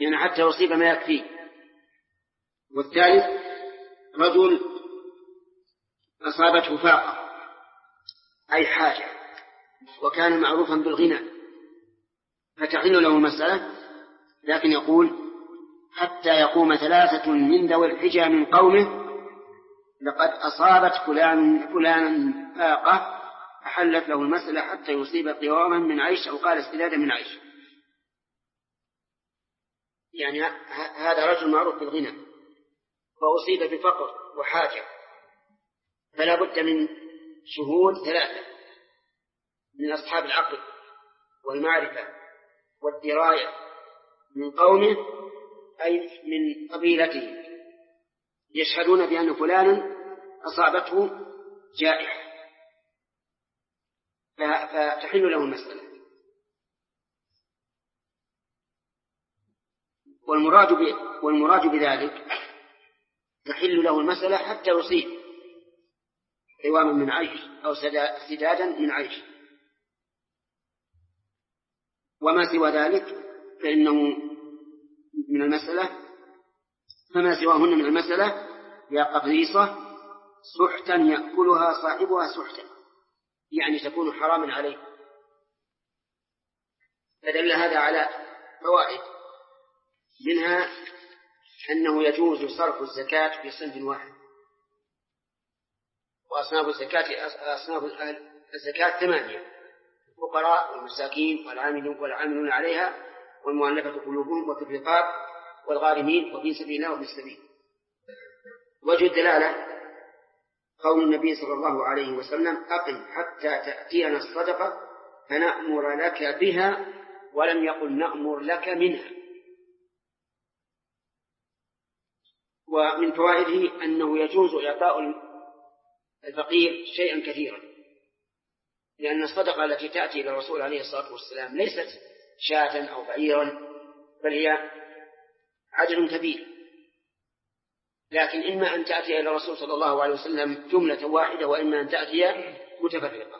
يعني حتى يصيب ما يكفيه. والثالث رجل أصابته فاقة أي حاجة وكان معروفا بالغنى فتحل له المسألة، لكن يقول حتى يقوم 3 من ذوي الحجى من قومه لقد أصابت فلانا فاقة أحلت له المسألة حتى يصيب قواما من عيش أو قال استدادا من عيش. يعني هذا رجل معروف بالغنى فأصيب بفقر وحاجة، فلا بد من شهود 3 من أصحاب العقل والمعرفة والدراية من قومه أي من قبيلته يشهدون بأن فلانا أصابته جائحة فتحل له المسألة. والمراد بذلك تحل له المسألة حتى يصيب قواما من عيش أو سدادا من عيش، وما سوى ذلك فإنه من المسألة، فما سواهن من المسألة يا قبيصة سحتا يأكلها صاحبها سحتا، يعني تكون حراما عليه. فدل هذا على فوائد، منها أنه يجوز صرف الزكاة في صنف واحد، وأصناف الزكاة 8: الفقراء والمساكين والعاملون عليها والمؤلفة قلوبهم وفي الرقاب والغارمين وفي سبيل الله وفي السبيل. وجه الدلالة قول النبي صلى الله عليه وسلم أقم حتى تأتينا الصدقة فنأمر لك بها، ولم يقل نأمر لك منها. ومن فوائده أنه يجوز إعطاء الفقير شيئا كثيرا، لأن الصدقة التي تأتي إلى الرسول عليه الصلاة والسلام ليست شاة أو بعيرا، بل هي عدد كبير، لكن إما أن تأتي إلى الرسول صلى الله عليه وسلم جملة واحدة وإما أن تأتي متفرقة.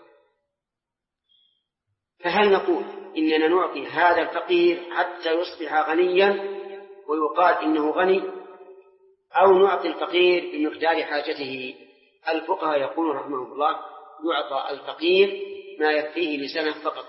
فهل نقول إننا نعطي هذا الفقير حتى يصبح غنيا ويقال إنه غني، أو نعطي الفقير بمقدار حاجته؟ الفقهاء يقولون رحمهم الله يعطى الفقير ما يكفيه لسنة فقط،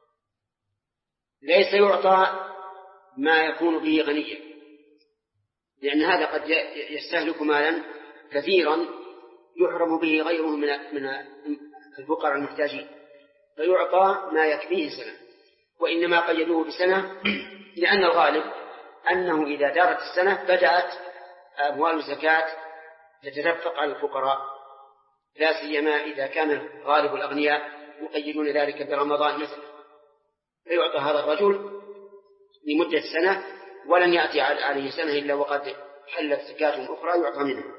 ليس يعطى ما يكون به غنيا، لأن هذا قد يستهلك مالا كثيرا يحرم به غيره من الفقراء المحتاجين، فيعطى ما يكفيه سنة. وإنما قيدوه بسنة لأن الغالب أنه إذا دارت السنة بدأت أموال الزكاة تتدفق على الفقراء، لا سيما إذا كان غالب الأغنياء يقيدون ذلك برمضان مثلا، فيعطى هذا الرجل لمدة سنة ولن يأتي عليه سنة إلا وقد حلت زكاة أخرى يعطى منها.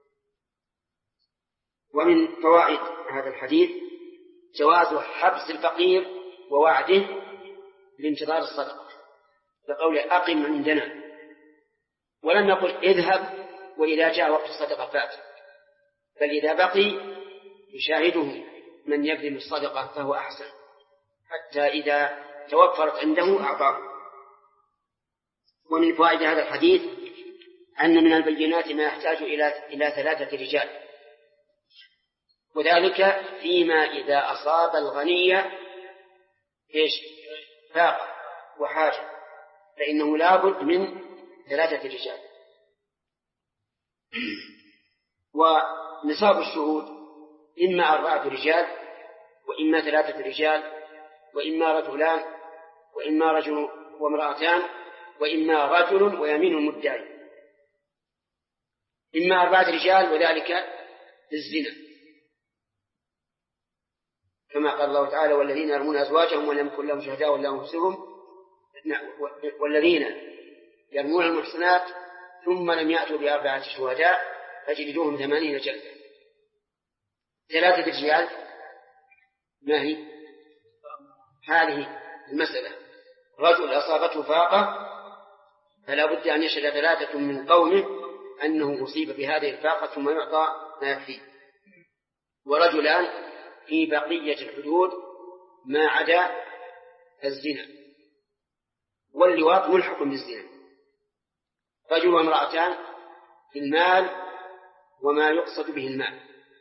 ومن فوائد هذا الحديث جواز حبس الفقير ووعده لانتظار الصدقة، بقول أقم عندنا، ولم يقل اذهب وإذا جاء وقت الصدقة فات، بل إذا بقي يشاهده من يبذل الصدقة فهو أحسن، حتى إذا توفرت عنده أعطاه. ومن فوائد هذا الحديث أن من البينات ما يحتاج إلى 3 رجال، وذلك فيما إذا أصاب الغني فاقة وحاجة، فإنه لا بد من 3 رجال. ونصاب الشهود إما 4 رجال وإما 3 رجال وإما رجلان وإما رجل وامرأتان وإما رجل ويمين المدعي، إما 4 رجال وذلك الزنا، كما قال الله تعالى والذين يرمون أزواجهم ولم يكن لهم شهداء إلا أنفسهم، والذين يرمون المحصنات ثم لم يأتوا ب4 شهداء فجلدوهم 80 جلدة. 3 رجال ما هي هذه المسألة؟ رجل أصابته فاقة فلا بد أن يشهد 3 من قومه أنه أصيب بهذه الفاقة ثم يعطى ما يكفيه، ورجلان في بقية الحدود ما عدا الزنا، واللواط ملحق بالزنا رجل وامرأتان في المال وما يقصد به المال،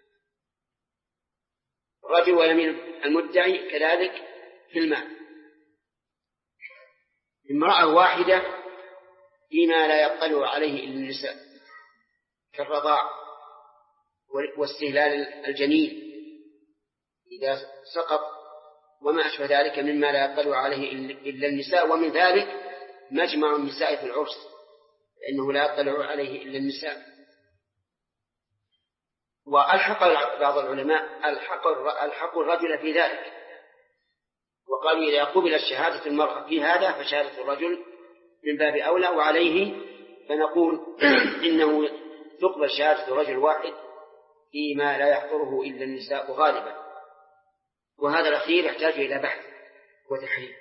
رجل ويمين المدعي كذلك في المال، امرأة واحدة فيما لا يطلع عليه إلا النساء كالرضاع واستهلال الجنين إذا سقط وما أشبه ذلك مما لا يطلع عليه إلا النساء، ومن ذلك مجمع النساء في العرس لأنه لا يطلع عليه إلا النساء. وألحق بعض العلماء ألحق الرجل في ذلك، وقالوا إذا قبلت شهادة المرأة في هذا فشهادة الرجل من باب أولى، وعليه فنقول إنه تقبل شهادة رجل واحد فيما لا يحضره إلا النساء غالبا، وهذا الأخير يحتاج إلى بحث وتحرير.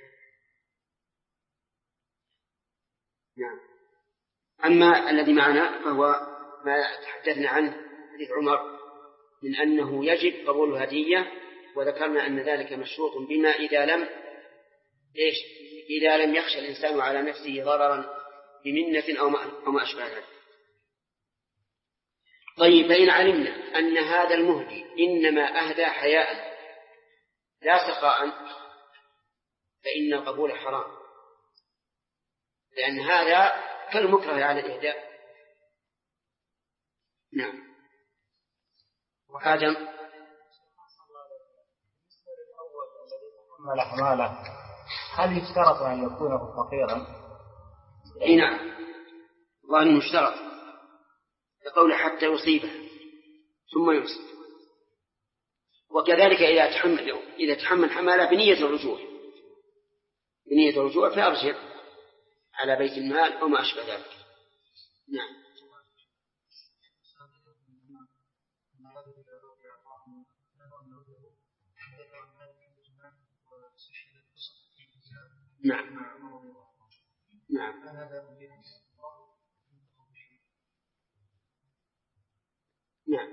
نعم. أما الذي معنا فهو ما تحدثنا عنه حديث عمر من أنه يجب قبول الهدية، وذكرنا أن ذلك مشروط بما إذا لم يخشى الإنسان على نفسه ضررا بمنة أو ما أشبه ذلك. طيب، فإن علمنا أن هذا المهدي إنما أهدى حياء لا سخاء فإن القبول حرام، لأن هذا كالمكره على الإهداء. نعم. وآدم حمالة هل يشترط أن يكون فقيرا؟ أي نعم، والله مشترط لقول حتى يصيبه ثم يصيب. وكذلك إذا تحمل حمالة بنية الرجوع فأرجع على بيت المال أو ما أشبه ذلك. نعم. نعم. نعم. نعم.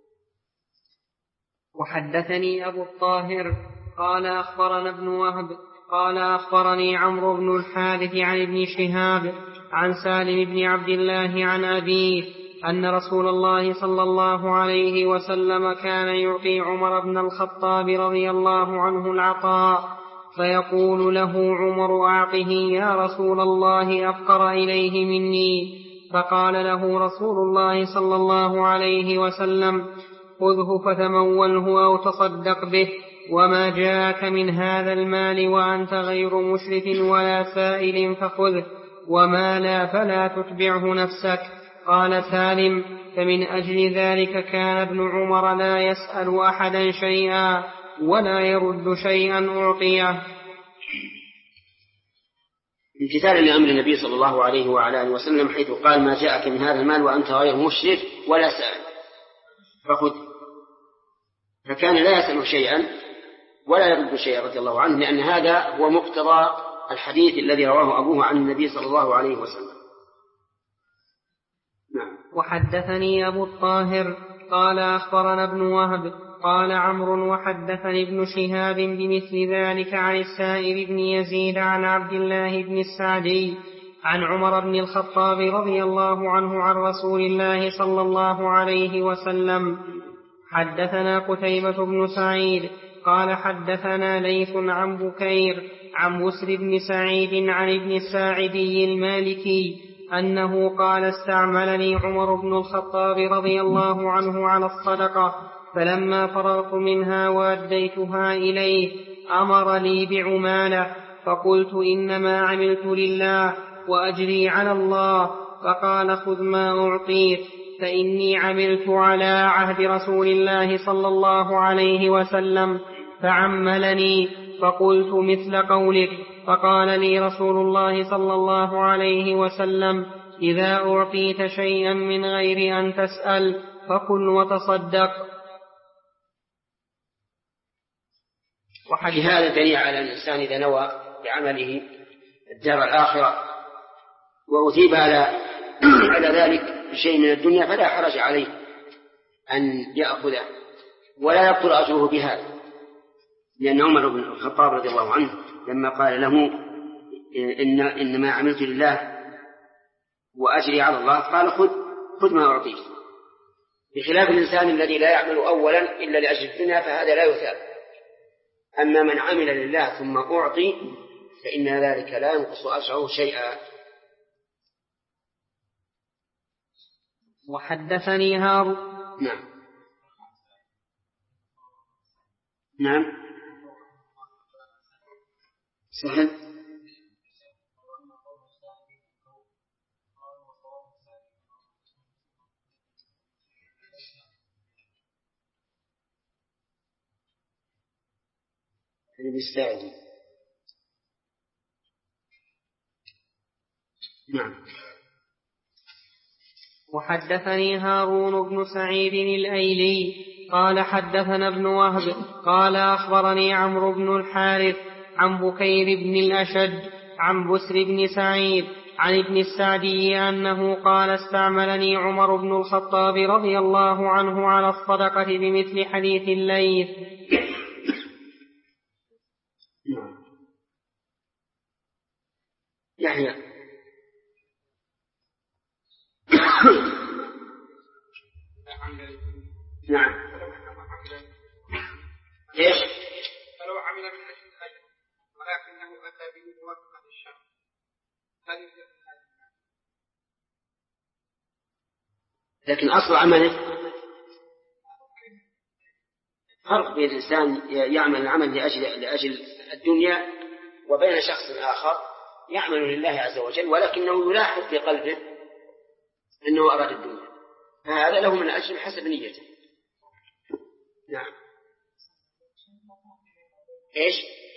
وحدثني أبو الطاهر قال أخبرنا ابن وهب قال أخبرني عمرو بن الحارث عن ابن شهاب عن سالم بن عبد الله عن أبيه أن رسول الله صلى الله عليه وسلم كان يعطي عمر بن الخطاب رضي الله عنه العطاء، فيقول له عمر: أعطه يا رسول الله أفقر إليه مني. فقال له رسول الله صلى الله عليه وسلم: خذه فتموله أو تصدق به، وما جاءك من هذا المال وأنت غير مشرف ولا سائل فخذه، وما لا فلا تتبعه نفسك. قال سالم: فمن أجل ذلك كان ابن عمر لا يسأل أحدا شيئا ولا يرد شيئا أعطيه. امتثالا لأمر النبي صلى الله عليه وعلى آله وسلم حيث قال: ما جاءك من هذا المال وأنت غير مشرف ولا سائل فخذ، فكان لا يسأل شيئا ولا يرد شيئا رضي الله عنه، لأن هذا هو مقتضى الحديث الذي رواه أبوه عن النبي صلى الله عليه وسلم. نعم. وحدثني أبو الطاهر قال أخبرنا ابن وهب قال عمرو وحدثني ابن شهاب بمثل ذلك عن السائب بن يزيد عن عبد الله بن السعدي عن عمر بن الخطاب رضي الله عنه عن رسول الله صلى الله عليه وسلم. حدثنا قتيبة بن سعيد قال حدثنا ليث عن بكير عن بسر بن سعيد عن ابن الساعدي المالكي أنه قال: استعملني عمر بن الخطاب رضي الله عنه على الصدقة، فلما فرغت منها وأديتها إليه أمر لي بعمالة، فقلت: إنما عملت لله وأجري على الله. فقال: خذ ما أعطيت، فإني عملت على عهد رسول الله صلى الله عليه وسلم فعملني، فقلت مثل قولك. فقال لي رسول الله صلى الله عليه وسلم: إذا أعطيت شيئا من غير أن تسأل فكل وتصدق. هذا دليل على الإنسان إذا نوى بعمله الدار الآخرة وأثيب على ذلك بشيء من الدنيا فلا حرج عليه أن يأخذه ولا يبطل أجره بهذا، لأن عمر بن الخطاب رضي الله عنه لما قال له: إنما عملت لله وأجري على الله، قال خذ ما أعطيك. بخلاف الإنسان الذي لا يعمل أولا إلا لأجل الدنيا فهذا لا يثاب. أما من عمل لله ثم أعطي فإن ذلك لا ينقص أجره شيئا. وحدثني هارون. نعم صحيح. بيستعجل. نعم. وحدثني هارون بن سعيد الأيلي قال حدثنا ابن وهب قال أخبرني عمرو بن الحارث عن بكير بن الأشج عن بسر بن سعيد عن ابن السعدي أنه قال استعملني عمر بن الخطاب رضي الله عنه على الصدقة بمثل حديث الليث. يحيى. نعم. ايش؟ فلو عمل من اجل الاجر ولكنه اتى به موافقه الشرع لكن اصل عمله فرق بين الانسان يعمل العمل لاجل الدنيا وبين شخص اخر يعمل لله عز وجل ولكنه يلاحظ في قلبه انه اراد الدنيا، فهذا له من الاجر حسب نيته. نعم. ايش؟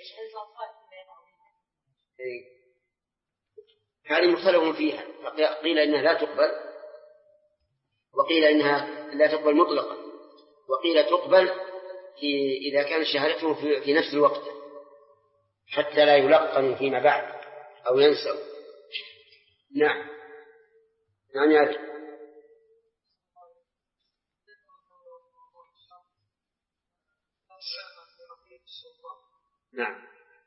هذه مختلف فيها، قيل انها لا تقبل وقيل انها لا تقبل مطلقا وقيل تقبل اذا كانت شهادته في نفس الوقت حتى لا يلقن فيما بعد او ينسوا. نعم. نعم يا أبي. نعم.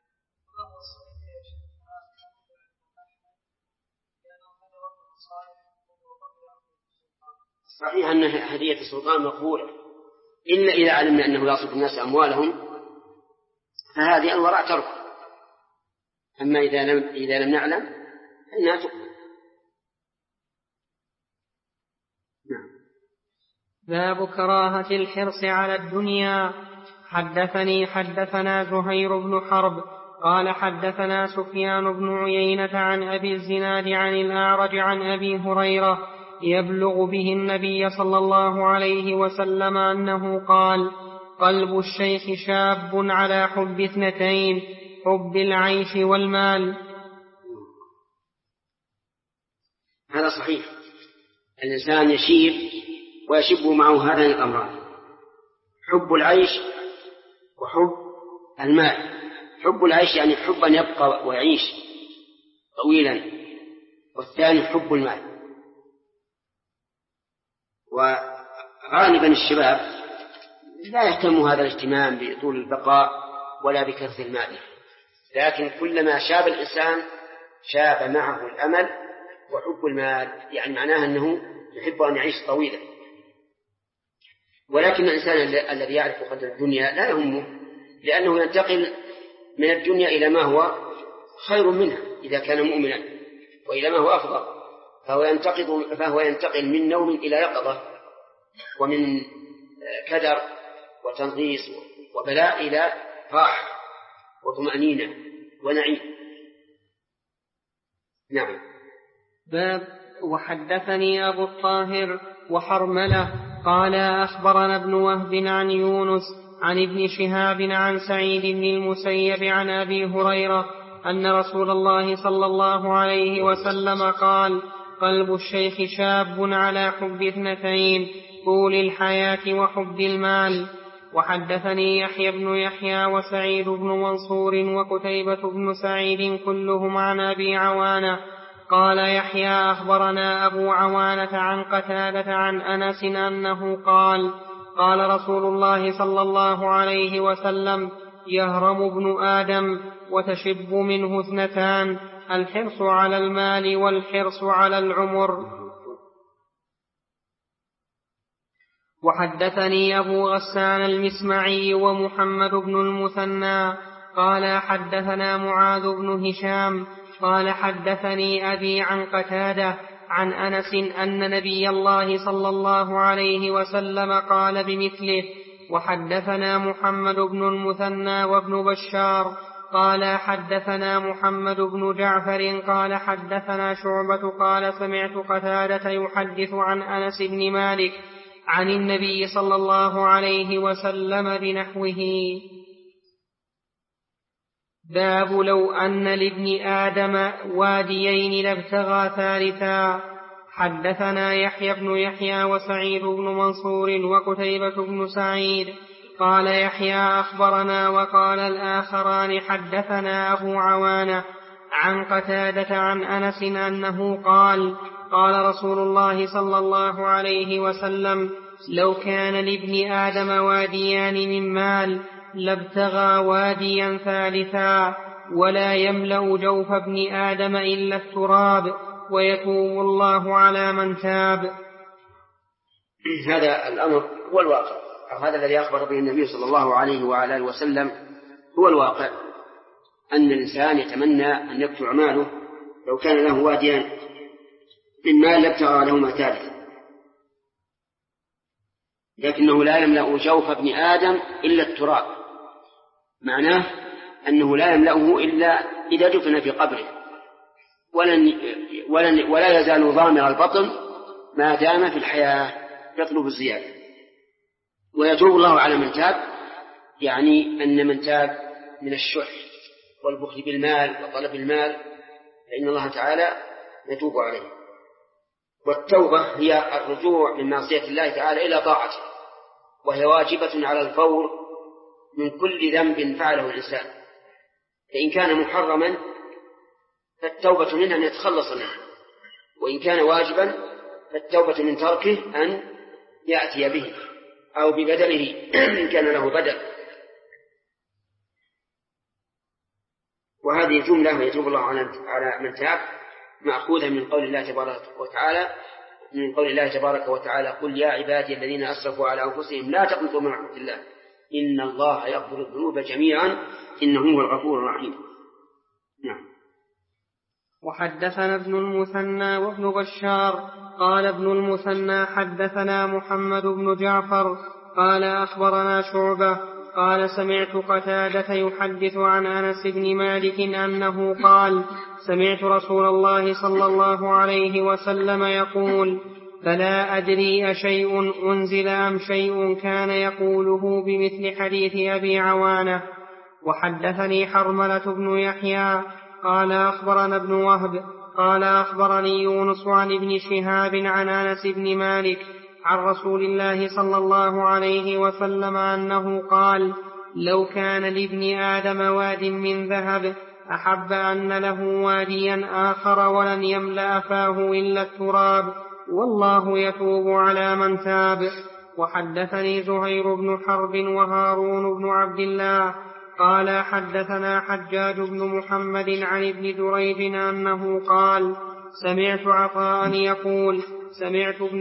صحيح أن هدية السلطان مقبولة إلا إذا علمنا أنه يصرف الناس أموالهم فهذه الوراء ترك، أما إذا لم نعلم فإنها تقبل. نعم. باب كراهة الحرص على الدنيا. حدثنا زهير بن حرب قال حدثنا سفيان بن عيينة عن أبي الزناد عن الأعرج عن أبي هريرة يبلغ به النبي صلى الله عليه وسلم أنه قال: قلب الشيخ شاب على حب اثنتين، حب العيش والمال. هذا صحيح، الإنسان يشيب ويشب معه هذين الأمران، حب العيش وحب المال. حب العيش يعني حب أن يبقى ويعيش طويلا، والثاني حب المال. وغالبا الشباب لا يهتم هذا الاهتمام بطول البقاء ولا بكثرة المال، لكن كلما شاب الإنسان شاب معه الأمل وحب المال، يعني معناها أنه يحب أن يعيش طويلا. ولكن الإنسان الذي يعرف قدر الدنيا لا يهمه، لأنه ينتقل من الدنيا إلى ما هو خير منها إذا كان مؤمنا، وإلى ما هو أفضل، فهو ينتقل من نوم إلى يقظة، ومن كدر وتنغيص وبلاء إلى راحة وطمأنينة ونعيم. نعم. باب وحدثني أبو الطاهر وحرملة قال أخبرنا ابن وهب عن يونس عن ابن شهاب عن سعيد بن المسيب عن أبي هريرة أن رسول الله صلى الله عليه وسلم قال: قلب الشيخ شاب على حب اثنتين، طول الحياة وحب المال. وحدثني يحيى بن يحيى وسعيد بن منصور وقتيبة بن سعيد كلهم عن أبي عوانة قال يحيى أخبرنا أبو عوانة عن قتادة عن أنس أنه قال: قال رسول الله صلى الله عليه وسلم: يهرم ابن آدم وتشب منه اثنتان، الحرص على المال والحرص على العمر. وحدثني أبو غسان المسمعي ومحمد بن المثنى قال حدثنا معاذ بن هشام قال حدثني أبي عن قتادة عن أنس أن نبي الله صلى الله عليه وسلم قال بمثله. وحدثنا محمد بن المثنى وابن بشار قال حدثنا محمد بن جعفر قال حدثنا شعبة قال سمعت قتادة يحدث عن أنس بن مالك عن النبي صلى الله عليه وسلم بنحوه. باب لو أن لابن آدم واديين لابتغى ثالثا. حدثنا يحيى بن يحيى وسعيد بن منصور وقتيبة بن سعيد قال يحيى أخبرنا وقال الآخران حدثنا أبو عوانة عن قتادة عن أنس أنه قال قال رسول الله صلى الله عليه وسلم لو كان لابن آدم واديان من مال لابتغى واديا ثالثا ولا يملأ جوف ابن آدم إلا التراب ويتوب الله على من تاب. هذا الأمر هو الواقع، أو هذا الذي أخبر به النبي صلى الله عليه وعلى آله وسلم هو الواقع، أن الإنسان يتمنى أن يكثر ماله. لو كان له واديان من مال لابتغى لهما ثالثا، لكنه لا يملأ جوف ابن آدم إلا التراب، معناه أنه لا يملأه إلا إذا دفن في قبره، ولا يزال ضامر البطن ما دام في الحياة يطلب الزيادة. ويتوب الله على من تاب، يعني أن من تاب من الشح والبخل بالمال وطلب المال فإن الله تعالى يتوب عليه. والتوبة هي الرجوع من معصية الله تعالى إلى طاعته، وهي واجبة على الفور من كل ذنب فعله الإنسان، فإن كان محرما فالتوبة منه أن يتخلص منه، وإن كان واجبا فالتوبة من تركه أن يأتي به أو ببدله إن كان له بدل. وهذه جملة يتوب الله على من تاب مأخوذة من قول الله تبارك وتعالى قل يا عبادي الذين أسرفوا على أنفسهم لا تقنطوا من رحمة الله إن الله يغفر الذنوب جميعا إنه هو الغفور الرحيم. نعم. وحدثنا ابن المثنى وابن بشار قال ابن المثنى حدثنا محمد بن جعفر قال أخبرنا شعبة قال سمعت قتادة يحدث عن أنس بن مالك أنه قال سمعت رسول الله صلى الله عليه وسلم يقول فلا أدري أشيء أنزل أم شيء كان يقوله بمثل حديث أبي عوانة. وحدثني حرملة بن يحيى قال أخبرنا ابن وهب قال أخبرني يونس عن ابن شهاب عن أنس بن مالك عن رسول الله صلى الله عليه وسلم أنه قال لو كان لابن آدم واد من ذهب أحب أن له واديا آخر ولن يملأ فاه إلا التراب والله يتوب على من تاب. وحدثني زهير بن حرب وهارون بن عبد الله قال حدثنا حجاج بن محمد عن ابن دريد أنه قال سمعت عطاء يقول سمعت ابن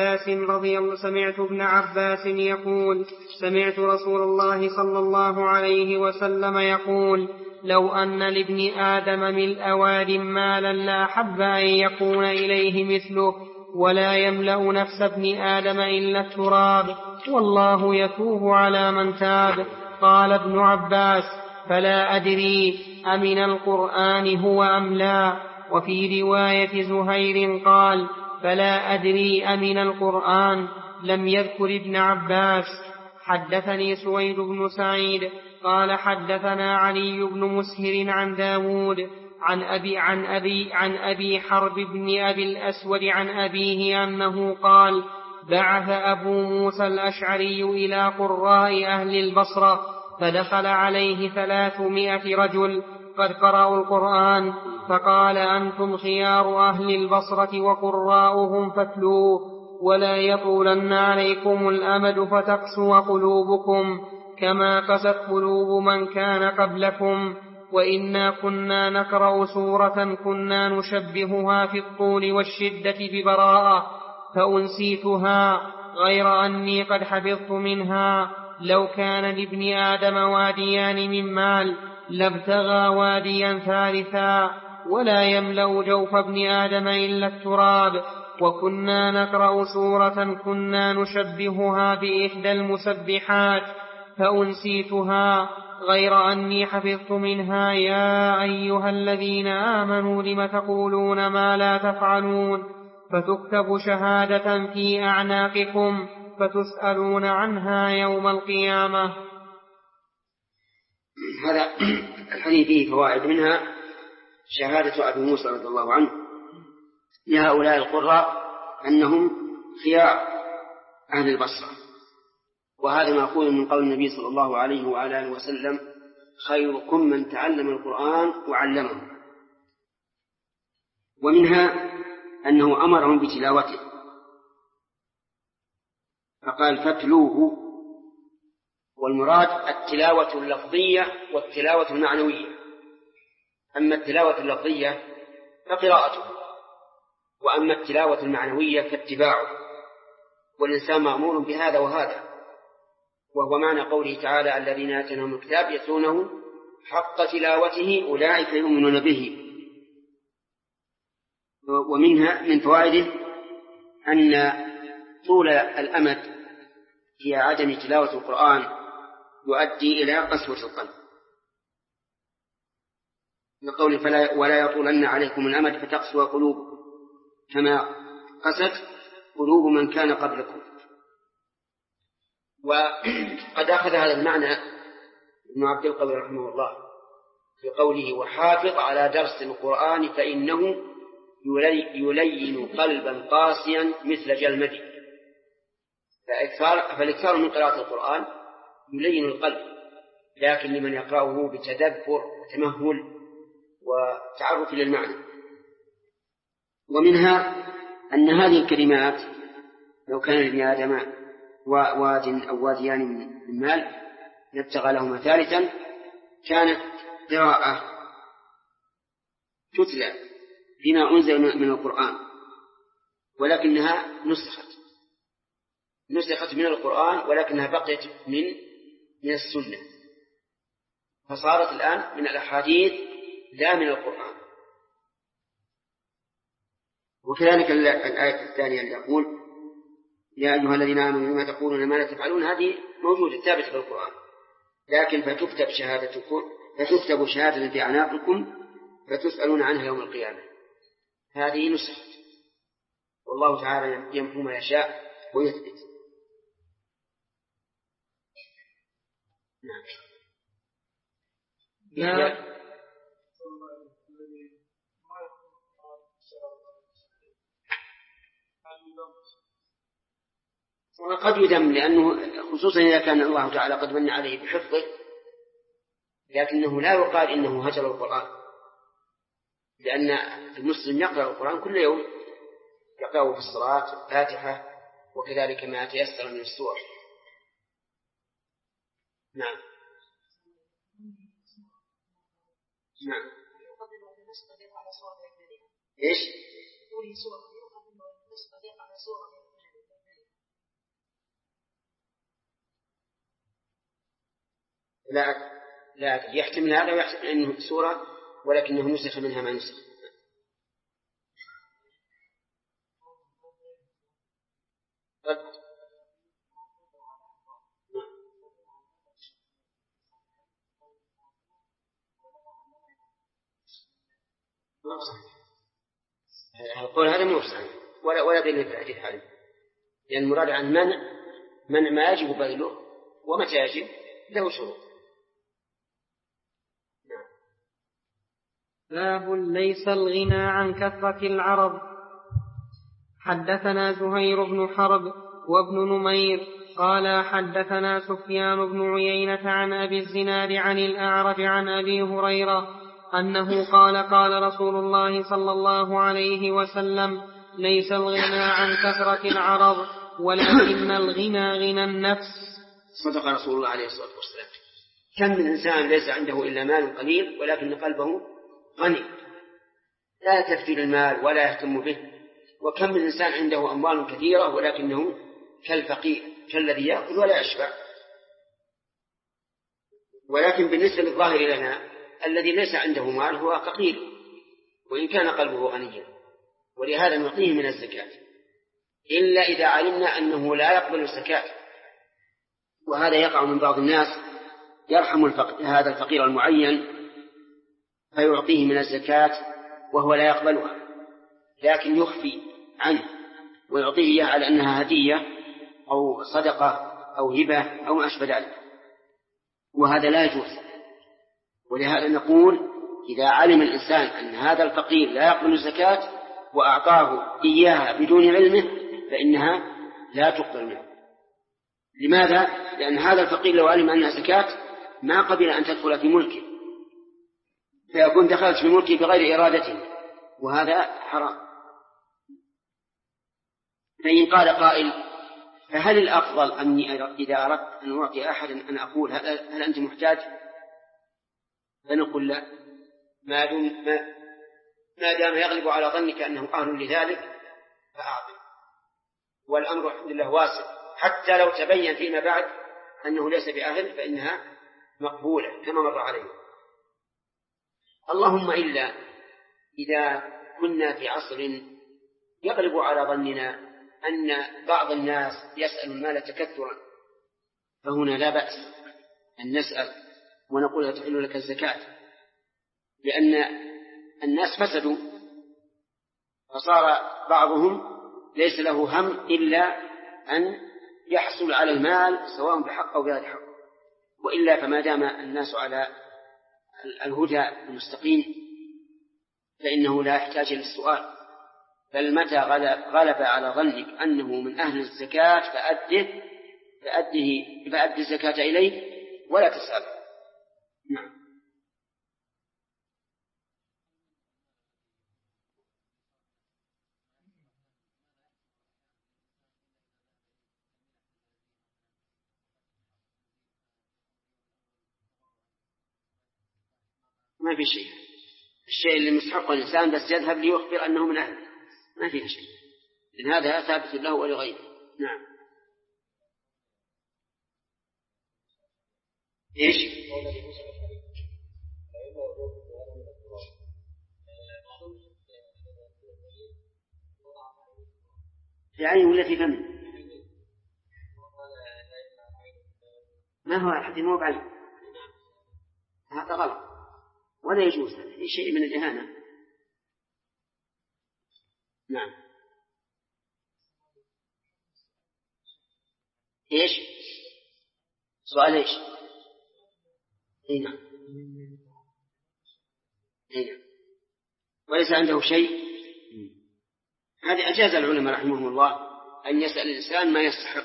عباس يقول سمعت رسول الله صلى الله عليه وسلم يقول لو أن لابن آدم ملء واد مالا لأحب أن يكون إليه مثله ولا يملأ نفس ابن آدم إلا التراب والله يتوب على من تاب. قال ابن عباس فلا أدري أمن القرآن هو أم لا. وفي رواية زهير قال فلا أدري أمن القرآن لم يذكر ابن عباس. حدثني سويد بن سعيد قال حدثنا علي بن مسهر عن داود عن أبي حرب بن أبي الأسود عن أبيه أنه قال بعث أبو موسى الأشعري إلى قراء أهل البصرة فدخل عليه 300 رجل قد قرأوا القرآن فقال أنتم خيار أهل البصرة وقراؤهم فاتلوه ولا يطولن عليكم الأمد فتقسو قلوبكم كما قست قلوب من كان قبلكم وإنا كنا نقرأ سورة كنا نشبهها في الطول والشدة ببراءة فأنسيتها غير أني قد حفظت منها. لو كان لابن آدم واديان من مال لابتغى واديا ثالثا ولا يملأ جوف ابن آدم إلا التراب. وكنا نقرأ سورة كنا نشبهها بإحدى المسبحات فأنسيتها غير أني حفظت منها. يا أيها الذين آمنوا لم تقولون ما لا تفعلون فتكتب شهادة في أعناقكم فتسألون عنها يوم القيامة. هذا الحديث فيه فوائد، منها شهادة أبي موسى رضي الله عنه لهؤلاء القراء أنهم خيار أهل البصرة، وهذا مأخوذ من قول النبي صلى الله عليه وآله وسلم: خيركم من تعلم القرآن وعلمه. ومنها أنه أمرهم بتلاوته فقال: فاتلوه. والمراد التلاوة اللفظية والتلاوة المعنوية. أما التلاوة اللفظية فقراءته، وأما التلاوة المعنوية فاتباعه، والإنسان مأمور بهذا وهذا، وهو معنى قوله تعالى: الذين آتيناهم الكتاب يتلونه حق تلاوته أولئك يؤمنون به. ومنها من فوائده أن طول الأمد في عدم تلاوة القرآن يؤدي إلى قسوة القلب، لقول: ولا يطولن عليكم الأمد فتقسو قلوبكم كما قست قلوب من كان قبلكم. وقد أخذ هذا المعنى ابن عبد القوي رحمه الله في قوله: وحافظ على درس القرآن فإنه يلين قلبا قاسيا مثل جلمدي. فالإكثار من قراءة القرآن يلين القلب، لكن لمن يقرأه بتدبر وتمهل وتعرف للمعنى. ومنها أن هذه الكلمات لو كان لابن آدم واد أو واديان من مال لابتغى لهما ثالثا كانت قراءة تتلى بما أنزل من القرآن، ولكنها نسخت من القرآن، ولكنها بقيت من السنة، فصارت الآن من الأحاديث لا من القرآن. وكذلك الآية الثانية اللي يقول: يا أيها الذين آمنوا لما تقولون ما لا تفعلون، هذه موجودة ثابتة في القرآن، لكن فتكتب شهادة في أعناقكم فتسألون عنها يوم القيامة. هذه نسخت، والله تعالى يمحو ما يشاء ويثبت. نعم. وقد يذم، لأنه خصوصا إذا كان الله تعالى قد من عليه بحفظه، لكنه لا يقال إنه هجر القرآن، لأن المسلم يقرأ القرآن كل يوم، يقرأه في الصلاة الفاتحة وكذلك ما تيسر من السور. نعم. نعم. إيش؟ لا يحتمل هذا ويحتمل أنه سورة ولكنه نسخ منها ما نسخ. القول هذا مو صحيح ولا دليل في الحديث هذا، لأن المراد عن منع ما يجب بذله ومتى يجب له شروط. باب ليس الغنى عن كثرة العرض. حدثنا زهير بن حرب وابن نمير قال حدثنا سفيان بن عيينة عن أبي الزناد عن الأعرج عن أبي هريرة أنه قال رسول الله صلى الله عليه وسلم: ليس الغنى عن كثرة العرض ولكن الغنى غنى النفس. صدق رسول الله عليه الصلاة والسلام. كم من إنسان ليس عنده إلا مال قليل ولكن قلبه غني لا تكفي المال ولا يهتم به، وكم من إنسان عنده أموال كثيرة ولكنه كالفقير كالذي يأكل ولا يشبع. ولكن بالنسبة للظاهر لنا الذي ليس عنده مال هو فقير وإن كان قلبه غنيا، ولهذا نعطيه من الزكاة إلا إذا علمنا أنه لا يقبل الزكاة. وهذا يقع من بعض الناس يرحم هذا الفقير المعين فيعطيه من الزكاة وهو لا يقبلها، لكن يخفي عنه ويعطيه إياه على أنها هدية أو صدقة أو هبة أو ما أشبه ذلك، وهذا لا يجوز. ولهذا نقول إذا علم الإنسان أن هذا الفقير لا يقبل الزكاة وأعطاه إياها بدون علمه فإنها لا تقبل منه. لماذا؟ لأن هذا الفقير لو علم أنها زكاة ما قبل أن تدخل في ملكه، فيكون دخلت في ملكه بغير إرادته، وهذا حرام. فإن قال قائل فهل الأفضل أني إذا أردت أن أعطي أحدا أن أقول هل أنت محتاج؟ فنقول لا، ما دام يغلب على ظنك أنه أهل لذلك فأعطي، والأمر الحمد لله واسع، حتى لو تبين فيما بعد أنه ليس بأهل فإنها مقبولة كما مر عليه. اللهم إلا إذا كنا في عصر يغلب على ظننا أن بعض الناس يسأل المال تكثرا، فهنا لا بأس أن نسأل ونقول تحل لك الزكاة، لأن الناس فسدوا فصار بعضهم ليس له هم إلا أن يحصل على المال سواء بحق أو بغير حق، وإلا فما دام الناس على الهدى المستقيم فإنه لا يحتاج للسؤال، بل متى غلب على ظنك أنه من أهل الزكاة فأدي الزكاة إليه ولا تسأل. نعم. ما في شيء، الشيء اللي مستحقه الإنسان بس يذهب ليخبر أنه من أهله، ما فيها شيء، لأن هذا ثابت له ولغيره. نعم. إيش؟ في عين ولا في فم؟ ما هو حتى مو بعين، هذا غلط ولا يجوز، هذا شيء من الإهانة. نعم. إيش؟ سؤال إيش؟ نعم. وليس عنده شيء، هذه أجاز العلماء رحمهم الله أن يسأل الإنسان ما يستحق،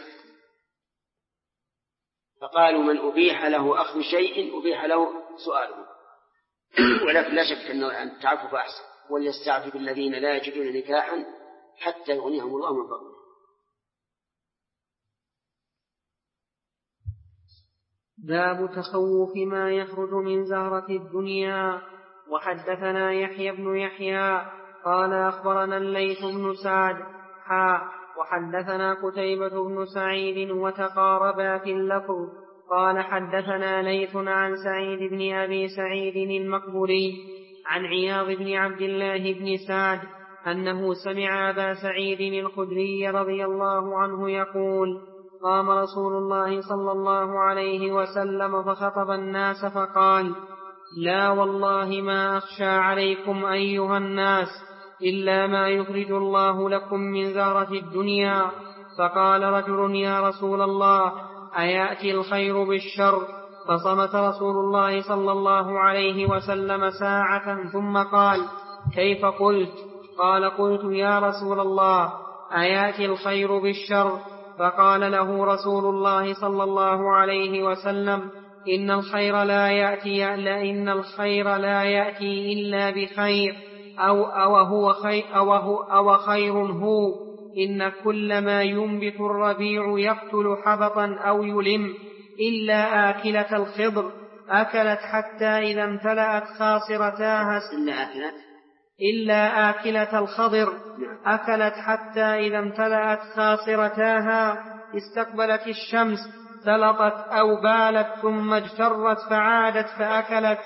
فقالوا من أبيح له أخذ شيء أبيح له سؤاله، ولكن لا شك أن التعفف أحسن، وليستعفف الذين لا يجدون نكاحا حتى يغنيهم الله من فضله. باب تخوف ما يخرج من زهرة الدنيا. وحدثنا يحيى بن يحيى قال أخبرنا الليث بن سعد وحدثنا قتيبة بن سعيد وتقاربا في اللفظ قال حدثنا ليث عن سعيد بن أبي سعيد المقبوري عن عياض بن عبد الله بن سعد أنه سمع أبا سعيد الخدري رضي الله عنه يقول قام رسول الله صلى الله عليه وسلم فخطب الناس فقال لا والله ما أخشى عليكم أيها الناس إلا ما يخرج الله لكم من زهرة الدنيا. فقال رجل يا رسول الله أيأتي الخير بالشر؟ فصمت رسول الله صلى الله عليه وسلم ساعة ثم قال كيف قلت؟ قال قلت يا رسول الله أيأتي الخير بالشر؟ فقال له رسول الله صلى الله عليه وسلم إن الخير لا يأتي إلا بخير أو خير هو إن كل ما ينبت الربيع يقتل حبطا أو يلم إلا آكلة الخضر أكلت حتى إذا امتلأت خاصرتاها إلا آكلة الخضر أكلت حتى إذا امتلأت خاصرتاها استقبلت الشمس سلطت أو بالت ثم اجترت فعادت فأكلت.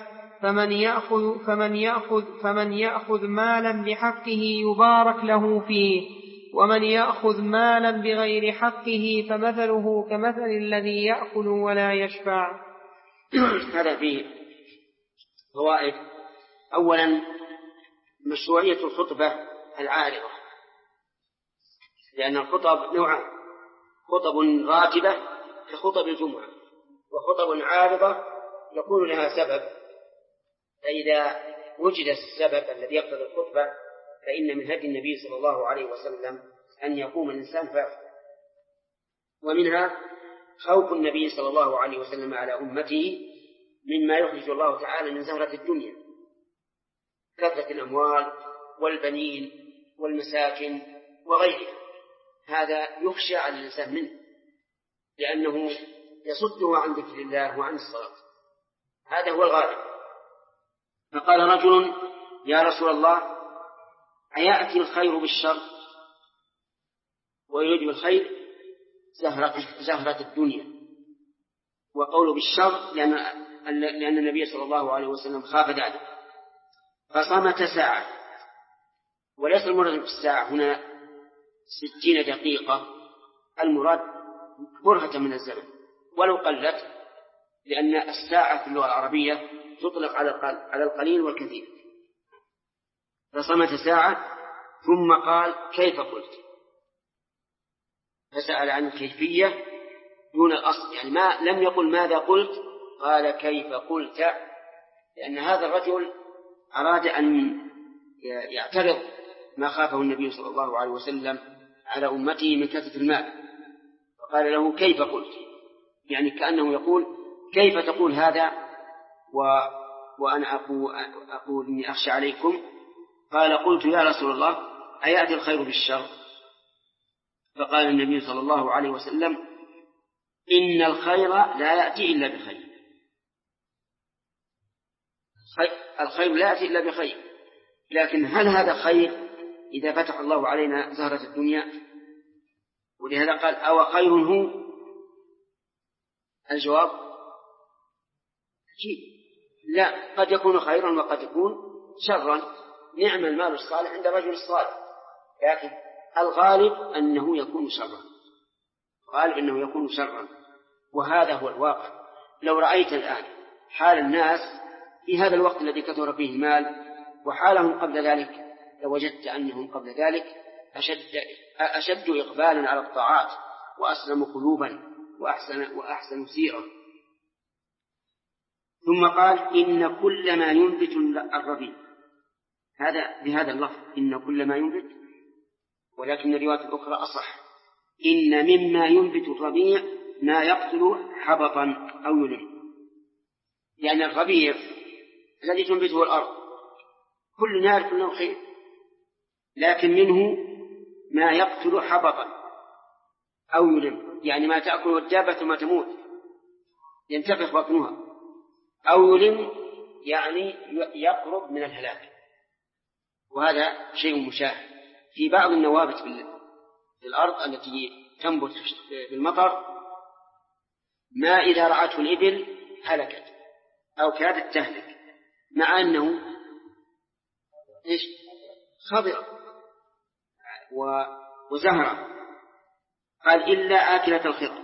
فمن يأخذ مالا بحقه يبارك له فيه، ومن يأخذ مالا بغير حقه فمثله كمثل الذي يأكل ولا يشبع. هذا فيه فوائد. أولا مشروعية الخطبة العارضة، لأن الخطب نوعان: خطب راتبة كخطب الجمعة، وخطب عارضة يكون لها سبب، فإذا وجد السبب الذي يقتضي الخطبة فإن من هدي النبي صلى الله عليه وسلم أن يقوم الإنسان فيخطب. ومنها خوف النبي صلى الله عليه وسلم على أمته مما يخرج الله تعالى من زهرة الدنيا، كثرة الأموال والبنين والمساكن وغيرها، هذا يخشى على الإنسان منه لأنه يصده عن ذكر الله وعن الصلاة. هذا هو الغالب. فقال رجل: يا رسول الله، أيأتي الخير بالشر؟ ويريد بالخير زهرة الدنيا، وقوله بالشر لأن النبي صلى الله عليه وسلم خاف ذلك فصمت ساعة. وليس المراد بالساعة هنا 60 دقيقة، المراد برهة من الزمن ولو قلت، لأن الساعة في اللغة العربية تطلق على القليل والكثير. فصمت ساعة ثم قال: كيف قلت؟ فسأل عن الكيفية دون الأصل، يعني ما لم يقل ماذا قلت، قال كيف قلت، لأن هذا الرجل أراد أن يعترض ما خافه النبي صلى الله عليه وسلم على أمته من كثرة المال، فقال له: كيف قلت؟ يعني كأنه يقول: كيف تقول هذا وأنا أقول إني أخشى عليكم؟ قال: قلت يا رسول الله، أيأتي الخير بالشر؟ فقال النبي صلى الله عليه وسلم: إن الخير لا يأتي إلا بخير. الخير لا يأتي إلا بخير، لكن هل هذا خير إذا فتح الله علينا زهرة الدنيا؟ ولهذا قال: أو خير هو؟ الجواب أكيد لا، قد يكون خيرا وقد يكون شرا. نعم المال الصالح عند الرجل الصالح، لكن الغالب أنه يكون شرا، وهذا هو الواقع. لو رأيت الآن حال الناس في هذا الوقت الذي كثر فيه المال وحالهم قبل ذلك، لوجدت أنهم قبل ذلك أشد إقبالا على الطاعات وأسلموا قلوبا وأحسن سيرا. ثم قال: إن كل ما ينبت الربيع، هذا بهذا اللفظ إن كل ما ينبت، ولكن الرواية الأخرى أصح: إن مما ينبت الربيع ما يقتل حبطا أو يلم. يعني الربيع الذي تنبته الأرض كل يعرف أنه خير، لكن منه ما يقتل حبطا أو يلم، يعني ما تأكل الدابة ثم تموت ينتفخ بطنها، أو يلم يعني يقرب من الهلاك. وهذا شيء مشاهد في بعض النوابت في الأرض التي تنبت بالمطر، ما إذا رعته الإبل هلكت أو كادت تهلك، مع أنه خضرة وزهرة. قال: إلا آكلة الخضر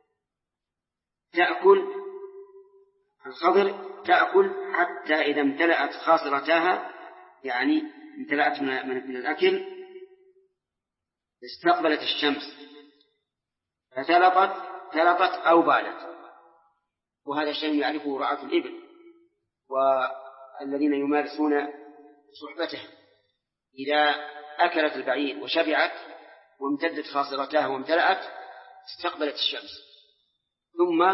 تأكل الخضر تأكل حتى إذا امتلأت خاصرتاها، يعني امتلأت من الأكل، استقبلت الشمس فتلطت أو بالت. وهذا شيء يعرفه رعاة الإبل والذين يمارسون صحبته. إذا أكلت البعير وشبعت وامتدت خاصرتها وامتلأت استقبلت الشمس، ثم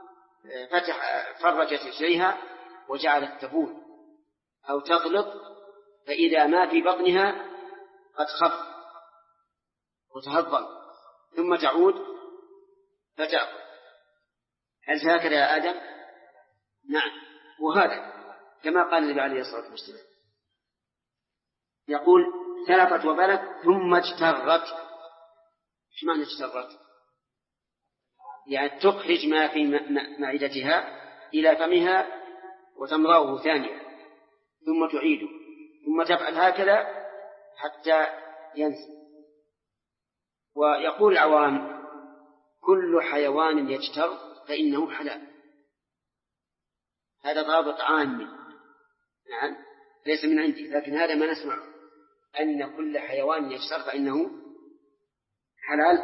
فرجت رجليها وجعلت تبول أو تغلط، فإذا ما في بطنها قد خف وتهضم ثم تعود فتأكل. هل هكذا يا آدم؟ نعم، وهذا كما قال النبي عليه الصلاة والسلام، يقول تلفت وبلت ثم اجترت. ايش معنى اجترت؟ يعني تخرج ما في معدتها إلى فمها وتمضغه ثانية ثم تعيده، ثم تفعل هكذا حتى ينسى. ويقول العوام كل حيوان يجتر فإنه حلال، هذا ضابط عام، نعم ليس من عندي، لكن هذا ما نسمع، أن كل حيوان يجتر فإنه حلال،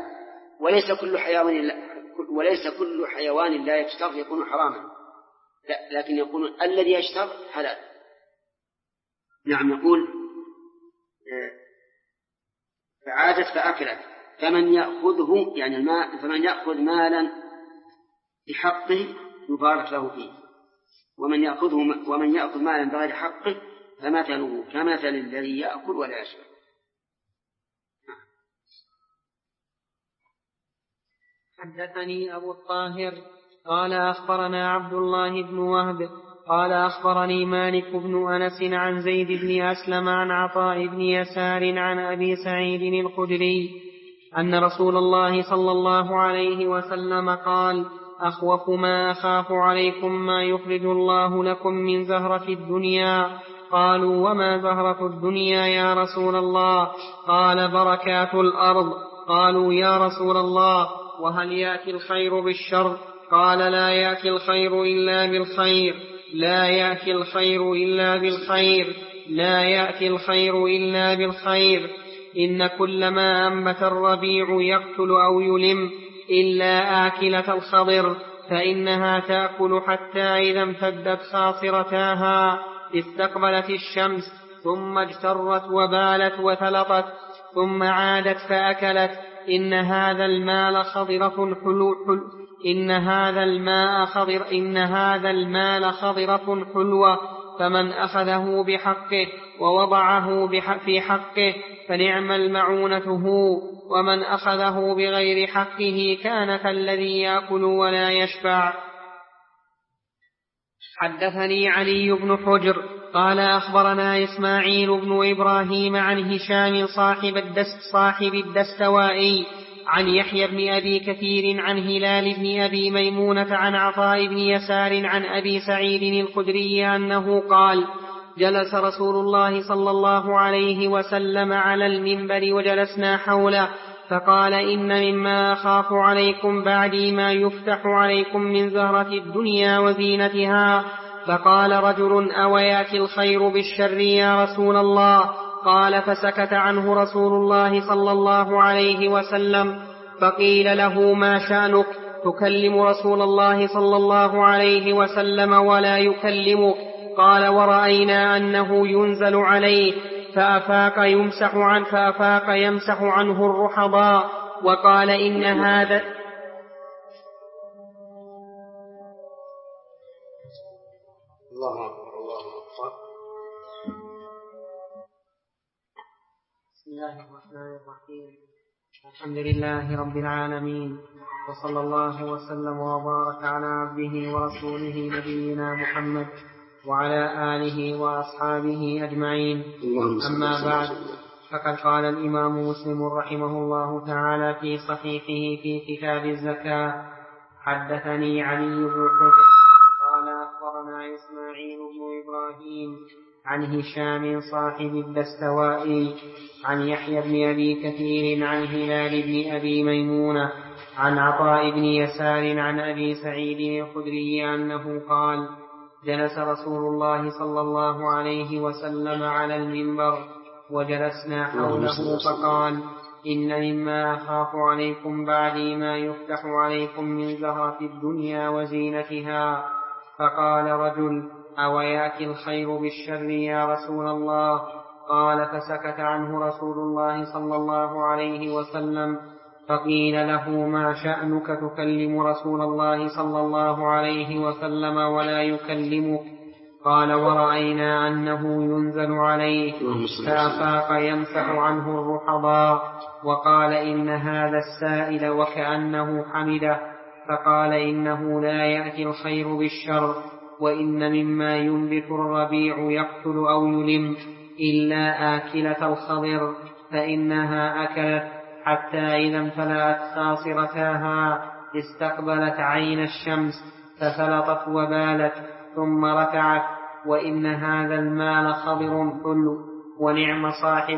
وليس كل حيوان لا يجتر يكون حراما، لا، لكن يكون الذي يجتر حلال. نعم، يقول فعادت فأكلت، فمن يأخذه يعني الماء، فمن يأخذ مالا بحقه يبارك له فيه، ومن يأخذ مالا بغير حقه فمثله كمثل الذي يأكل ولا يشرب. حدثني أبو الطاهر قال أخبرنا عبد الله بن وهب قال أخبرني مالك بن أنس عن زيد بن أسلم عن عطاء بن يسار عن أبي سعيد الخدري أن رسول الله صلى الله عليه وسلم قال: أخوف ما أخاف عليكم ما يخرج الله لكم من زهرة الدنيا. قالوا: وما زهرة الدنيا يا رسول الله؟ قال: بركات الأرض. قالوا: يا رسول الله، وهل يأتي الخير بالشر؟ قال: لا يأتي الخير إلا بالخير، لا يأتي الخير إلا بالخير، لا يأتي الخير إلا بالخير. إن كل ما أنبت الربيع يقتل أو يلم إلا آكلة الخضر، فإنها تأكل حتى إذا امتدت خاصرتاها استقبلت الشمس، ثم اجترت وبالت وثلطت، ثم عادت فأكلت. إن هذا المال خضرة حلوة، فمن أخذه بحقه ووضعه في حقه فنعم المعونة هو، ومن أخذه بغير حقه كان كالذي يأكل ولا يشبع. حدثني علي بن حجر قال أخبرنا إسماعيل بن إبراهيم عن هشام صاحب الدستوائي عن يحيى بن أبي كثير عن هلال بن أبي ميمونة عن عطاء بن يسار عن أبي سعيد الخدري أنه قال: جلس رسول الله صلى الله عليه وسلم على المنبر وجلسنا حوله، فقال: إن مما أخاف عليكم بعدي ما يفتح عليكم من زهرة الدنيا وزينتها. فقال رجل: أويأتي الخير بالشر يا رسول الله؟ قال: فسكت عنه رسول الله صلى الله عليه وسلم. فقيل له: ما شأنك تكلم رسول الله صلى الله عليه وسلم ولا يكلمك؟ قال: ورأينا أنه ينزل عليه فأفاق يمسح عنه الرحضاء. وقال: إن هذا الله أكبر الله أكبر. بسم الله الرحمن الرحيم. الحمد لله رب العالمين، وصلى الله وسلم وبارك على عبده ورسوله نبينا محمد وعلى آله وأصحابه أجمعين. أما بعد، فقد قال الإمام مسلم رحمه الله تعالى في صحيحه في كتاب الزكاة: حدثني علي بن حجر قال أخبرنا إسماعيل بن إبراهيم عن هشام صاحب الدستوائي عن يحيى بن أبي كثير عن هلال بن أبي ميمونة عن عطاء بن يسار عن أبي سعيد الخدري أنه قال: جلس رسول الله صلى الله عليه وسلم على المنبر وجلسنا حوله، فقال: إن مما أخاف عليكم بعدي ما يفتح عليكم من زهرة الدنيا وزينتها. فقال رجل: أويأتي الخير بالشر يا رسول الله؟ قال: فسكت عنه رسول الله صلى الله عليه وسلم. فقيل له: ما شأنك تكلم رسول الله صلى الله عليه وسلم ولا يكلمك؟ قال: ورأينا أنه ينزل عليه فأفاق يمسح عنه الرحضاء. وقال: إن هذا السائل وكأنه حمده. فقال: إنه لا يأتي الخير بالشر، وإن مما ينبت الربيع يقتل أو يلم إلا آكلة الخضر فإنها أكلت حتى إذا امتلأت خاصرتاها استقبلت عين الشمس ففلطت وبالت ثم رتعت. وإن هذا المال خضر حلو ونعم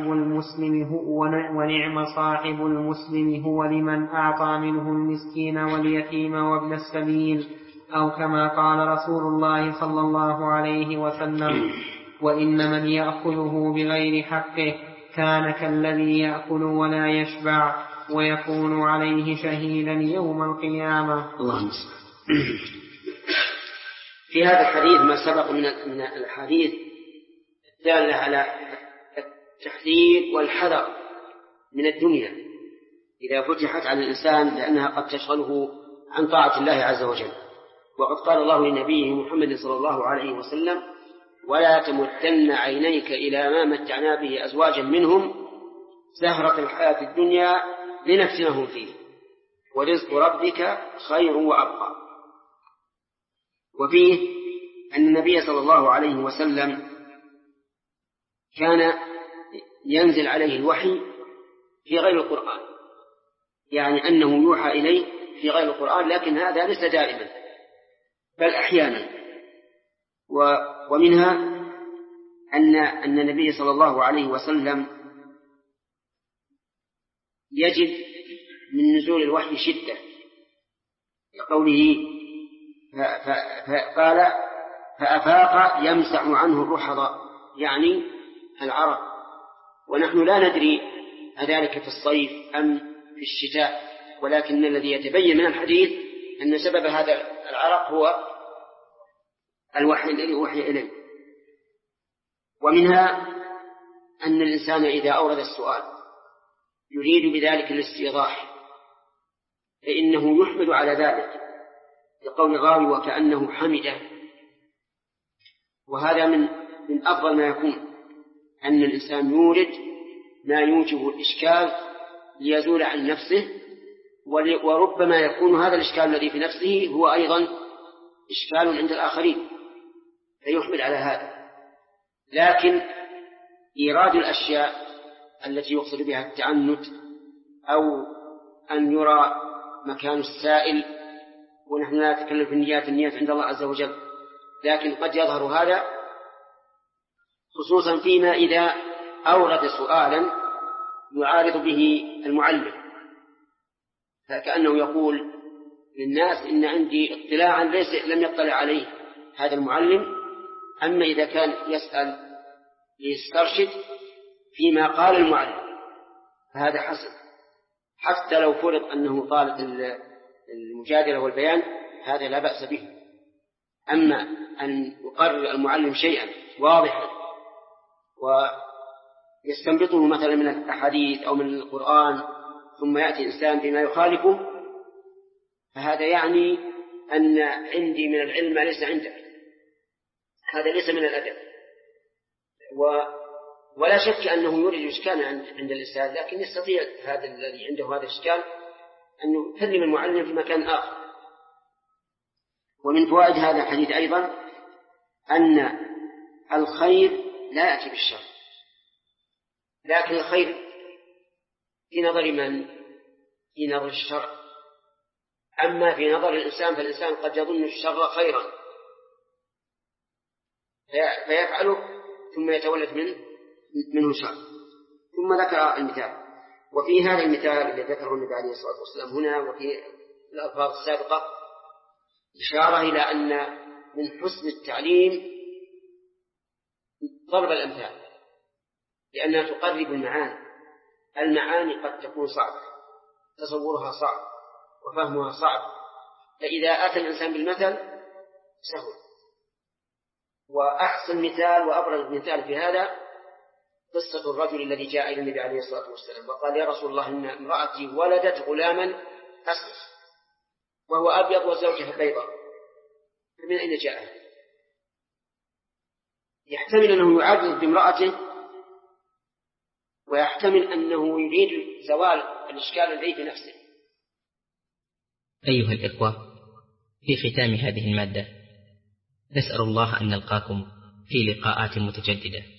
صاحب المسلم هو لمن أعطى منه المسكين واليتيم وابن السبيل، أو كما قال رسول الله صلى الله عليه وسلم: وإن من يأخذه بغير حقه كان كالذي يأكل ولا يشبع ويكون عليه شهيدا يوم القيامة. اللهم في هذا الحديث ما سبق من الحديث الدالة على التحذير والحذر من الدنيا إذا فتحت على الإنسان لأنها قد تشغله عن طاعة الله عز وجل. وقد قال الله لنبيه محمد صلى الله عليه وسلم: ولا تمدن عينيك إلى ما متعنا به أزواجا منهم زهرة الحياة الدنيا لنفتنهم فيه ورزق ربك خير وأبقى. وفيه أن النبي صلى الله عليه وسلم كان ينزل عليه الوحي في غير القرآن، يعني أنه يوحى إليه في غير القرآن، لكن هذا ليس دائما بل أحيانا. ومنها أن النبي صلى الله عليه وسلم يجد من نزول الوحي شدة لقوله فقال فأفاق يمسح عنه الرحض، يعني العرق. ونحن لا ندري أذلك في الصيف أم في الشتاء، ولكن الذي يتبين من الحديث أن سبب هذا العرق هو الوحي الذي أوحي إليه. ومنها أن الإنسان إذا أورد السؤال يريد بذلك الاستيضاح فإنه يحمد على ذلك لقول الراوي وكأنه حمده. وهذا من أفضل ما يكون أن الإنسان يورد ما يوجب الإشكال ليزول عن نفسه، وربما يكون هذا الإشكال الذي في نفسه هو أيضا إشكال عند الآخرين فيحمل على هذا. لكن إيراد الأشياء التي يقصد بها التعنت أو أن يرى مكان السائل، ونحن لا نتكلم في النيات عند الله عز وجل، لكن قد يظهر هذا خصوصا فيما إذا أورد سؤالا يعارض به المعلم، فكأنه يقول للناس إن عندي اطلاعا لم يطلع عليه هذا المعلم. أما إذا كان يسأل ليسترشد فيما قال المعلم فهذا حسن، حتى لو فرض أنه طالب المجادلة والبيان هذا لا بأس به. أما أن يقرر المعلم شيئا واضحا ويستنبطه مثلا من الأحاديث أو من القرآن ثم يأتي إنسان بما يخالفه، فهذا يعني أن عندي من العلم ما ليس عندك، هذا ليس من الأدب. ولا شك أنه يورد إشكالا عند الإنسان، لكن يستطيع هذا الذي عنده هذا الإشكال أن يكلم المعلم في مكان آخر. ومن فوائد هذا الحديث أيضا أن الخير لا يأتي بالشر، لكن الخير في نظر من؟ في نظر الشر. أما في نظر الإنسان فالإنسان قد يظن الشر خيرا فيفعله ثم يتولد منه شر. ثم ذكر المثال، وفي هذا المثال الذي ذكره النبي عليه الصلاة والسلام هنا وفي الألفاظ السابقة إشارة إلى أن من حسن التعليم ضرب الأمثال، لأنها تقرب المعاني قد تكون صعبة، تصورها صعب وفهمها صعب، فإذا أتى الإنسان بالمثل سهل. وأحسن مثال وأبرز مثال في هذا قصة الرجل الذي جاء إلى النبي عليه الصلاة والسلام وقال: يا رسول الله إن امرأتي ولدت غلاما أسود وهو أبيض وزوجها بيضاء، فمن أين جاء؟ يحتمل أنه يعرض بامرأته، ويحتمل أنه يريد زوال الإشكال الذي في نفسه. أيها الإخوة، في ختام هذه المادة نسأل الله أن نلقاكم في لقاءات متجددة.